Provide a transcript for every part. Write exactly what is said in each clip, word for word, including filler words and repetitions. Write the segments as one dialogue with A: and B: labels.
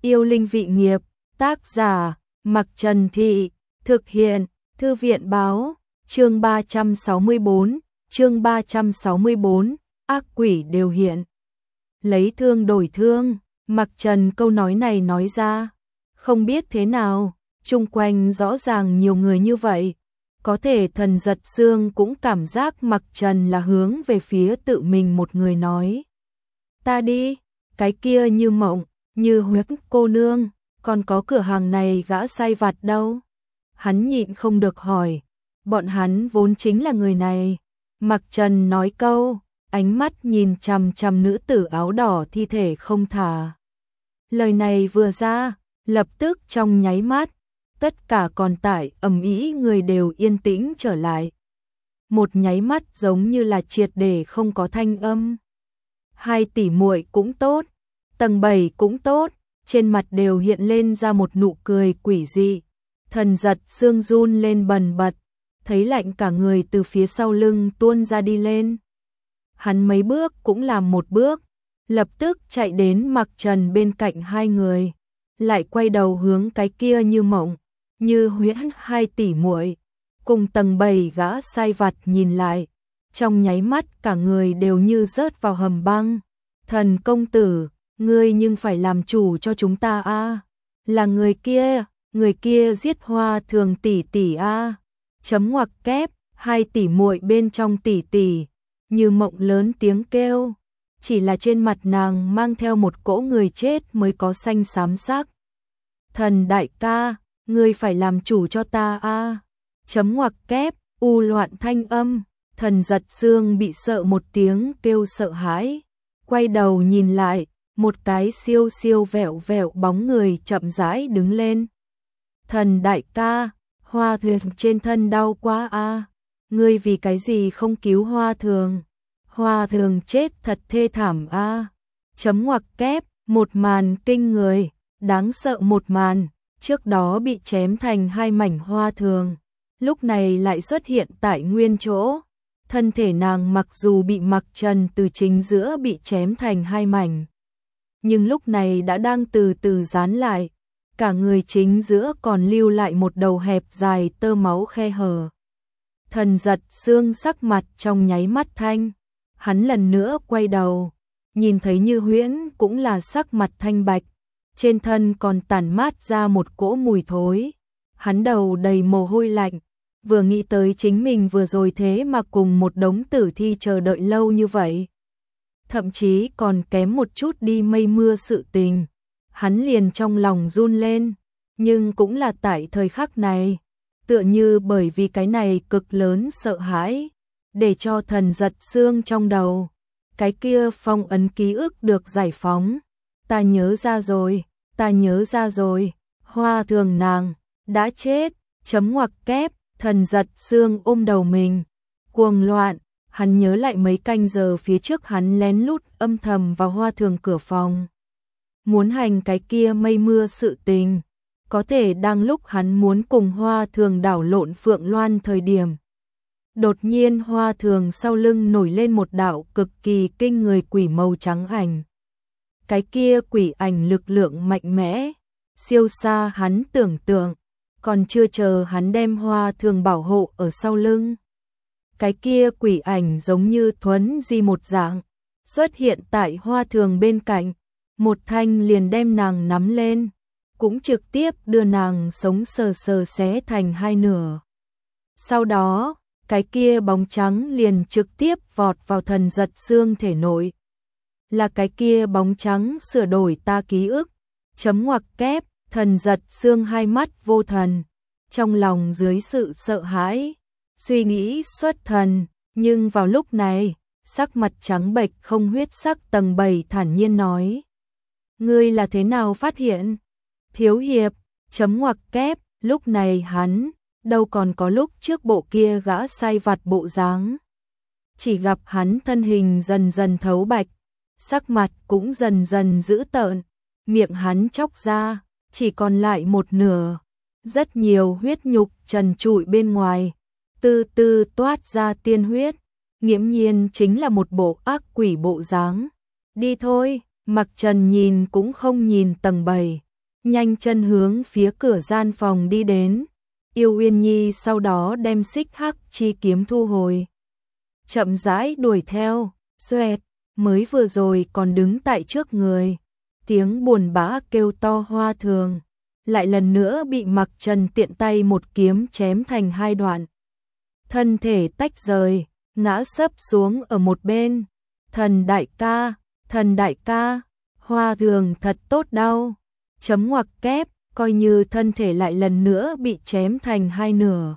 A: Yêu linh vị nghiệp, tác giả, Mặc Trần Thị, thực hiện, Thư viện báo, chương ba trăm sáu mươi bốn, chương ba trăm sáu mươi bốn, ác quỷ đều hiện. Lấy thương đổi thương, Mặc Trần câu nói này nói ra, không biết thế nào, chung quanh rõ ràng nhiều người như vậy. Có thể Thần Giật Xương cũng cảm giác Mặc Trần là hướng về phía tự mình một người nói. Ta đi, cái kia Như Mộng, Như Huyết cô nương, còn có cửa hàng này gã sai vặt đâu? Hắn nhịn không được hỏi, bọn hắn vốn chính là người này. Mặc Trần nói câu, ánh mắt nhìn chằm chằm nữ tử áo đỏ thi thể không thả. Lời này vừa ra, lập tức trong nháy mắt, tất cả còn tại ầm ĩ người đều yên tĩnh trở lại. Một nháy mắt giống như là triệt để không có thanh âm. Hai tỷ muội cũng tốt, tầng bảy cũng tốt, trên mặt đều hiện lên ra một nụ cười quỷ dị. Thần Giật Xương run lên bần bật, thấy lạnh cả người từ phía sau lưng tuôn ra đi lên. Hắn mấy bước cũng làm một bước, lập tức chạy đến Mặc Trần bên cạnh hai người, lại quay đầu hướng cái kia Như Mộng, Như Huyễn hai tỷ muội, cùng tầng bảy gã sai vặt nhìn lại, trong nháy mắt cả người đều như rớt vào hầm băng. Thần công tử, ngươi nhưng phải làm chủ cho chúng ta a, là người kia, người kia giết Hoa Thường tỷ tỷ a. Chấm ngoặc kép, hai tỷ muội bên trong tỷ tỷ, Như Mộng lớn tiếng kêu, chỉ là trên mặt nàng mang theo một cỗ người chết mới có xanh xám sắc. Thần đại ca, ngươi phải làm chủ cho ta a. Chấm ngoặc kép, u loạn thanh âm, Thần Giật Xương bị sợ một tiếng kêu sợ hãi, quay đầu nhìn lại, một cái siêu siêu vẹo vẹo bóng người chậm rãi đứng lên. Thần đại ca, Hoa Thường trên thân đau quá a, ngươi vì cái gì không cứu Hoa Thường? Hoa Thường chết thật thê thảm a. Chấm ngoặc kép, một màn kinh người, đáng sợ một màn, trước đó bị chém thành hai mảnh Hoa Thường, lúc này lại xuất hiện tại nguyên chỗ. Thân thể nàng mặc dù bị Mặc Trần từ chính giữa bị chém thành hai mảnh, nhưng lúc này đã đang từ từ dán lại, cả người chính giữa còn lưu lại một đầu hẹp dài tơ máu khe hở. Thần Giật Xương sắc mặt trong nháy mắt thanh, hắn lần nữa quay đầu, nhìn thấy Như Huyễn cũng là sắc mặt thanh bạch, trên thân còn tản mát ra một cỗ mùi thối. Hắn đầu đầy mồ hôi lạnh, vừa nghĩ tới chính mình vừa rồi thế mà cùng một đống tử thi chờ đợi lâu như vậy, thậm chí còn kém một chút đi mây mưa sự tình, hắn liền trong lòng run lên, nhưng cũng là tại thời khắc này, tựa như bởi vì cái này cực lớn sợ hãi, để cho Thần Giật Xương trong đầu, cái kia phong ấn ký ức được giải phóng. Ta nhớ ra rồi, ta nhớ ra rồi, Hoa Thường nàng đã chết. Chấm ngoặc kép, Thần Giật Xương ôm đầu mình, cuồng loạn, hắn nhớ lại mấy canh giờ phía trước hắn lén lút âm thầm vào Hoa Thường cửa phòng, muốn hành cái kia mây mưa sự tình, có thể đang lúc hắn muốn cùng Hoa Thường đảo lộn Phượng Loan thời điểm, đột nhiên Hoa Thường sau lưng nổi lên một đạo cực kỳ kinh người quỷ màu trắng ảnh. Cái kia quỷ ảnh lực lượng mạnh mẽ, siêu xa hắn tưởng tượng, còn chưa chờ hắn đem Hoa Thường bảo hộ ở sau lưng, cái kia quỷ ảnh giống như thuấn di một dạng, xuất hiện tại Hoa Thường bên cạnh, một thanh liền đem nàng nắm lên, cũng trực tiếp đưa nàng sống sờ sờ xé thành hai nửa. Sau đó, cái kia bóng trắng liền trực tiếp vọt vào Thần Giật Xương thể nội. Là cái kia bóng trắng sửa đổi ta ký ức. Chấm ngoặc kép, Thần Giật Xương hai mắt vô thần, trong lòng dưới sự sợ hãi, suy nghĩ xuất thần, nhưng vào lúc này, sắc mặt trắng bệch không huyết sắc tầng bảy thản nhiên nói: ngươi là thế nào phát hiện? Thiếu hiệp, chấm ngoặc kép, lúc này hắn đâu còn có lúc trước bộ kia gã sai vặt bộ dáng. Chỉ gặp hắn thân hình dần dần thấu bạch, sắc mặt cũng dần dần dữ tợn, miệng hắn chóc ra, chỉ còn lại một nửa, rất nhiều huyết nhục trần trụi bên ngoài, từ từ toát ra tiên huyết, nghiễm nhiên chính là một bộ ác quỷ bộ dáng. Đi thôi, Mặc Trần nhìn cũng không nhìn tầng bảy, nhanh chân hướng phía cửa gian phòng đi đến. Yêu Uyên Nhi sau đó đem xích hắc chi kiếm thu hồi, chậm rãi đuổi theo. Xoẹt, mới vừa rồi còn đứng tại trước người, tiếng buồn bã kêu to Hoa Thường, lại lần nữa bị Mặc Trần tiện tay một kiếm chém thành hai đoạn. Thân thể tách rời, ngã sấp xuống ở một bên. Thần đại ca, thần đại ca, Hoa Thường thật tốt đau. Chấm ngoặc kép, coi như thân thể lại lần nữa bị chém thành hai nửa.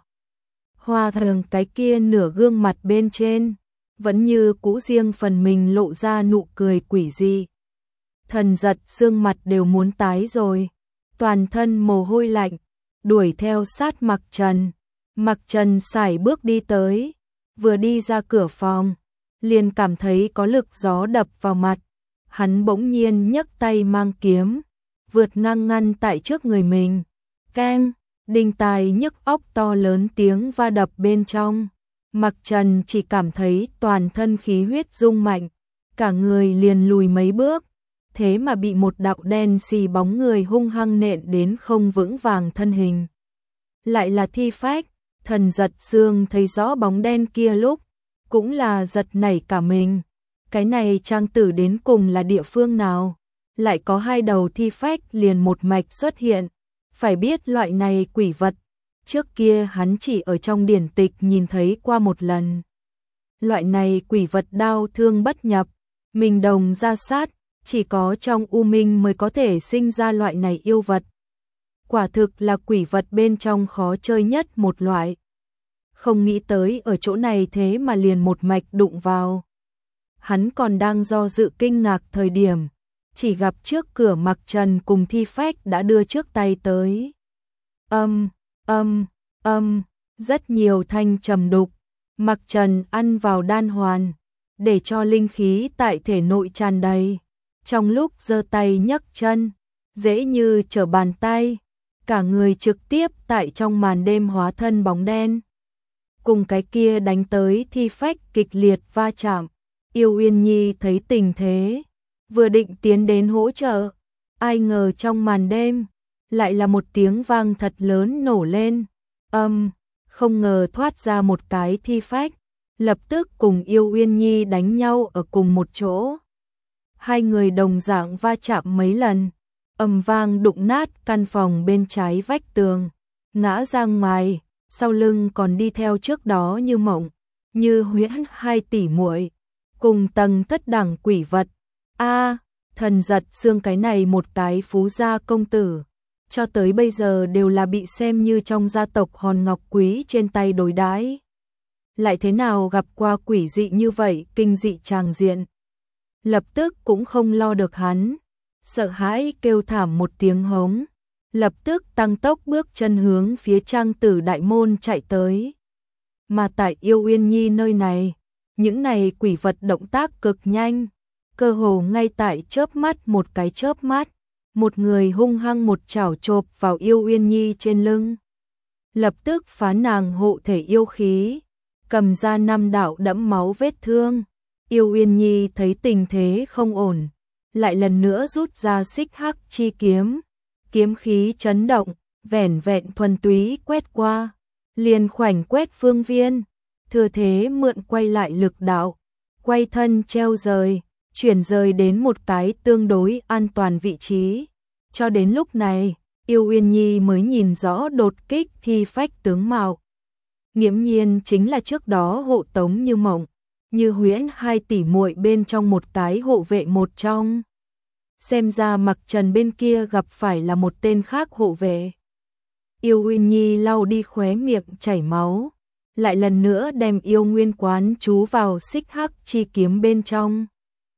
A: Hoa Thường cái kia nửa gương mặt bên trên, vẫn như cũ riêng phần mình lộ ra nụ cười quỷ dị. Thần Giật xương mặt đều muốn tái rồi, toàn thân mồ hôi lạnh, đuổi theo sát Mặc Trần. Mặc Trần sải bước đi tới, vừa đi ra cửa phòng, liền cảm thấy có lực gió đập vào mặt. Hắn bỗng nhiên nhấc tay mang kiếm, vượt ngang ngăn tại trước người mình. Keng, đinh tai nhức óc to lớn tiếng va đập bên trong. Mặc Trần chỉ cảm thấy toàn thân khí huyết rung mạnh, cả người liền lùi mấy bước, thế mà bị một đạo đen xì bóng người hung hăng nện đến không vững vàng thân hình. Lại là Thi Phách. Thần Giật xương thấy rõ bóng đen kia lúc, cũng là giật nảy cả mình. Cái này trang tử đến cùng là địa phương nào? Lại có hai đầu thi phách liền một mạch xuất hiện. Phải biết loại này quỷ vật, trước kia hắn chỉ ở trong điển tịch nhìn thấy qua một lần. Loại này quỷ vật đao thương bất nhập, mình đồng ra sát, chỉ có trong u minh mới có thể sinh ra loại này yêu vật. Quả thực là quỷ vật bên trong khó chơi nhất một loại. Không nghĩ tới ở chỗ này thế mà liền một mạch đụng vào. Hắn còn đang do dự kinh ngạc thời điểm, chỉ gặp trước cửa Mặc Trần cùng Thi Phách đã đưa trước tay tới. Âm, âm, âm, rất nhiều thanh trầm đục. Mặc Trần ăn vào đan hoàn, để cho linh khí tại thể nội tràn đầy. Trong lúc giơ tay nhấc chân, dễ như trở bàn tay, cả người trực tiếp tại trong màn đêm hóa thân bóng đen. Cùng cái kia đánh tới Thi Phách kịch liệt va chạm. Yêu Uyên Nhi thấy tình thế, vừa định tiến đến hỗ trợ, ai ngờ trong màn đêm lại là một tiếng vang thật lớn nổ lên. Âm, không ngờ thoát ra một cái Thi Phách, lập tức cùng Yêu Uyên Nhi đánh nhau ở cùng một chỗ. Hai người đồng dạng va chạm mấy lần, ầm vang đụng nát căn phòng bên trái vách tường, ngã ra ngoài, sau lưng còn đi theo trước đó Như Mộng, Như Huyễn hai tỷ muội, cùng tầng thất đẳng quỷ vật. A, Thần Giật xương cái này một cái phú gia công tử, cho tới bây giờ đều là bị xem như trong gia tộc hòn ngọc quý trên tay đối đãi. Lại thế nào gặp qua quỷ dị như vậy, kinh dị tràng diện. Lập tức cũng không lo được hắn, sợ hãi kêu thảm một tiếng hống, lập tức tăng tốc bước chân hướng phía trang tử đại môn chạy tới. Mà tại Yêu Uyên Nhi nơi này, những này quỷ vật động tác cực nhanh, cơ hồ ngay tại chớp mắt một cái chớp mắt, một người hung hăng một chảo chộp vào Yêu Uyên Nhi trên lưng, lập tức phá nàng hộ thể yêu khí, cầm ra năm đạo đẫm máu vết thương. Yêu Uyên Nhi thấy tình thế không ổn, lại lần nữa rút ra xích hắc chi kiếm, kiếm khí chấn động, vẻn vẹn thuần túy quét qua, liền khoảnh quét phương viên, thừa thế mượn quay lại lực đạo, quay thân treo rời, chuyển rời đến một cái tương đối an toàn vị trí. Cho đến lúc này, Yêu Uyên Nhi mới nhìn rõ đột kích Thi Phách tướng mạo. Nghiễm nhiên chính là trước đó hộ tống Như Mộng, Như Huyễn hai tỷ muội bên trong một cái hộ vệ một trong. Xem ra Mặc Trần bên kia gặp phải là một tên khác hộ vệ. Yêu Uyên Nhi lau đi khóe miệng chảy máu, lại lần nữa đem yêu nguyên quán chú vào xích hắc chi kiếm bên trong.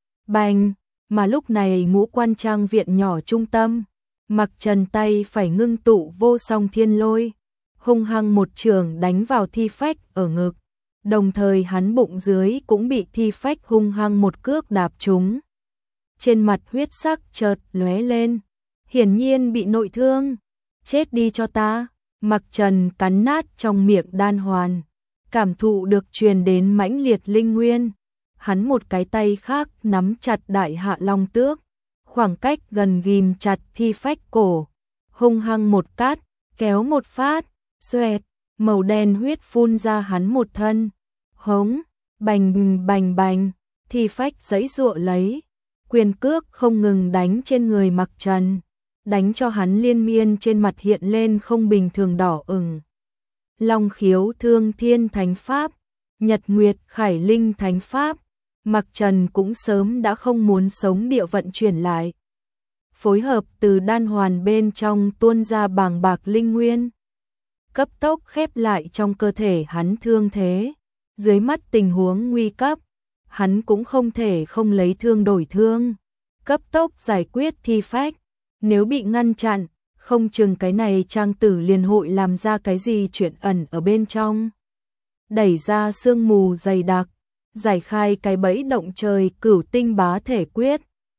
A: Bành, mà lúc này ngũ quan trang viện nhỏ trung tâm, Mặc Trần tay phải ngưng tụ vô song thiên lôi, hung hăng một trường đánh vào Thi Phách ở ngực, đồng thời hắn bụng dưới cũng bị Thi Phách hung hăng một cước đạp trúng. Trên mặt huyết sắc chợt lóe lên, hiển nhiên bị nội thương. Chết đi cho ta. Mặc Trần cắn nát trong miệng đan hoàn, cảm thụ được truyền đến mãnh liệt linh nguyên. Hắn một cái tay khác nắm chặt đại hạ long tước, khoảng cách gần ghim chặt Thi Phách cổ, hung hăng một cát, kéo một phát, xoẹt, màu đen huyết phun ra hắn một thân. Hống, bành bành bành, thi phách giãy giụa lấy, quyền cước không ngừng đánh trên người Mặc Trần, đánh cho hắn liên miên trên mặt hiện lên không bình thường đỏ ửng. Long khiếu thương thiên thánh pháp, nhật nguyệt khải linh thánh pháp, Mặc Trần cũng sớm đã không muốn sống địa vận chuyển lại. Phối hợp từ đan hoàn bên trong tuôn ra bàng bạc linh nguyên, cấp tốc khép lại trong cơ thể hắn thương thế. Dưới mắt tình huống nguy cấp, hắn cũng không thể không lấy thương đổi thương, cấp tốc giải quyết thi phách. Nếu bị ngăn chặn, không chừng cái này trang tử liền hội làm ra cái gì chuyện ẩn ở bên trong. Đẩy ra sương mù dày đặc, giải khai cái bẫy động trời cửu tinh bá thể quyết,